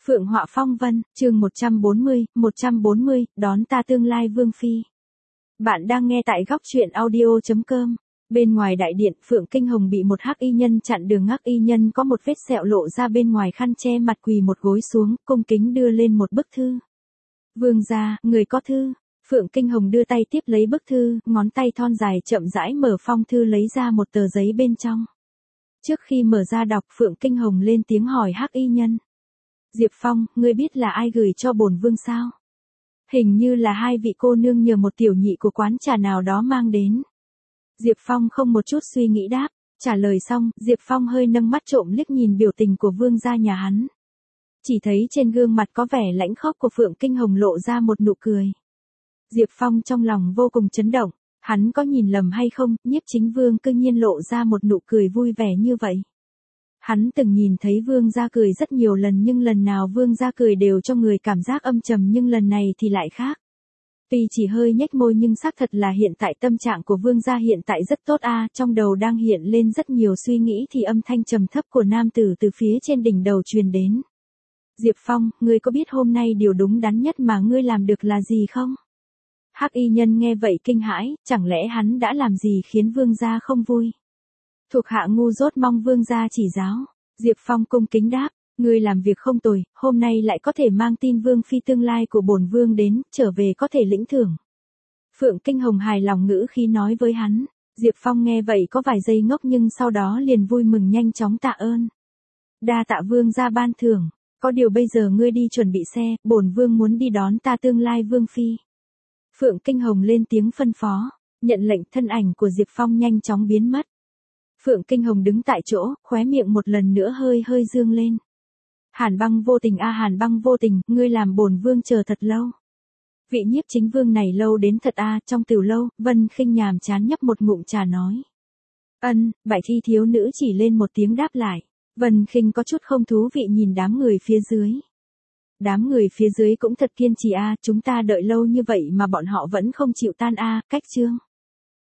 Phượng Họa Phong Vân, chương 140, đón ta tương lai vương phi. Bạn đang nghe tại góc truyện audio.com. Bên ngoài đại điện, Phượng Kinh Hồng bị một hắc y nhân chặn đường. Hắc y nhân có một vết sẹo lộ ra bên ngoài khăn che mặt, quỳ một gối xuống, cung kính đưa lên một bức thư. Vương gia, người có thư. Phượng Kinh Hồng đưa tay tiếp lấy bức thư, ngón tay thon dài chậm rãi mở phong thư, lấy ra một tờ giấy bên trong. Trước khi mở ra đọc, Phượng Kinh Hồng lên tiếng hỏi hắc y nhân. Diệp Phong, ngươi biết là ai gửi cho bổn vương sao? Hình như là hai vị cô nương nhờ một tiểu nhị của quán trà nào đó mang đến. Diệp Phong không một chút suy nghĩ đáp. Trả lời xong, Diệp Phong hơi nâng mắt trộm liếc nhìn biểu tình của vương gia nhà hắn. Chỉ thấy trên gương mặt có vẻ lãnh khốc của Phượng Kinh Hồng lộ ra một nụ cười. Diệp Phong trong lòng vô cùng chấn động. Hắn có nhìn lầm hay không, Nhiếp Chính Vương cư nhiên lộ ra một nụ cười vui vẻ như vậy. Hắn từng nhìn thấy vương gia cười rất nhiều lần, nhưng lần nào vương gia cười đều cho người cảm giác âm trầm, nhưng lần này thì lại khác. Tuy chỉ hơi nhếch môi nhưng xác thật là hiện tại tâm trạng của vương gia hiện tại rất tốt a. Trong đầu đang hiện lên rất nhiều suy nghĩ thì âm thanh trầm thấp của nam tử từ phía trên đỉnh đầu truyền đến. Diệp Phong, ngươi có biết hôm nay điều đúng đắn nhất mà ngươi làm được là gì không? Hắc y nhân nghe vậy kinh hãi, chẳng lẽ hắn đã làm gì khiến vương gia không vui? Thuộc hạ ngu dốt mong vương gia chỉ giáo. Diệp Phong cung kính đáp, ngươi làm việc không tồi, hôm nay lại có thể mang tin vương phi tương lai của bổn vương đến, trở về có thể lĩnh thưởng. Phượng Kinh Hồng hài lòng ngữ khí nói với hắn. Diệp Phong nghe vậy có vài giây ngốc nhưng sau đó liền vui mừng nhanh chóng tạ ơn. Đa tạ vương gia ban thưởng, có điều bây giờ ngươi đi chuẩn bị xe, bổn vương muốn đi đón ta tương lai vương phi. Phượng Kinh Hồng lên tiếng phân phó, nhận lệnh, thân ảnh của Diệp Phong nhanh chóng biến mất. Phượng Kinh Hồng đứng tại chỗ, khóe miệng một lần nữa hơi hơi dương lên. Hàn Băng vô tình a, Hàn Băng vô tình, ngươi làm bổn vương chờ thật lâu. Vị Nhiếp Chính Vương này lâu đến thật a. Trong tiểu lâu, Vân Khinh nhàm chán nhấp một ngụm trà nói. Bại thi thiếu nữ chỉ lên một tiếng đáp lại. Vân Khinh có chút không thú vị nhìn đám người phía dưới. Đám người phía dưới cũng thật kiên trì a, chúng ta đợi lâu như vậy mà bọn họ vẫn không chịu tan a, cách chương.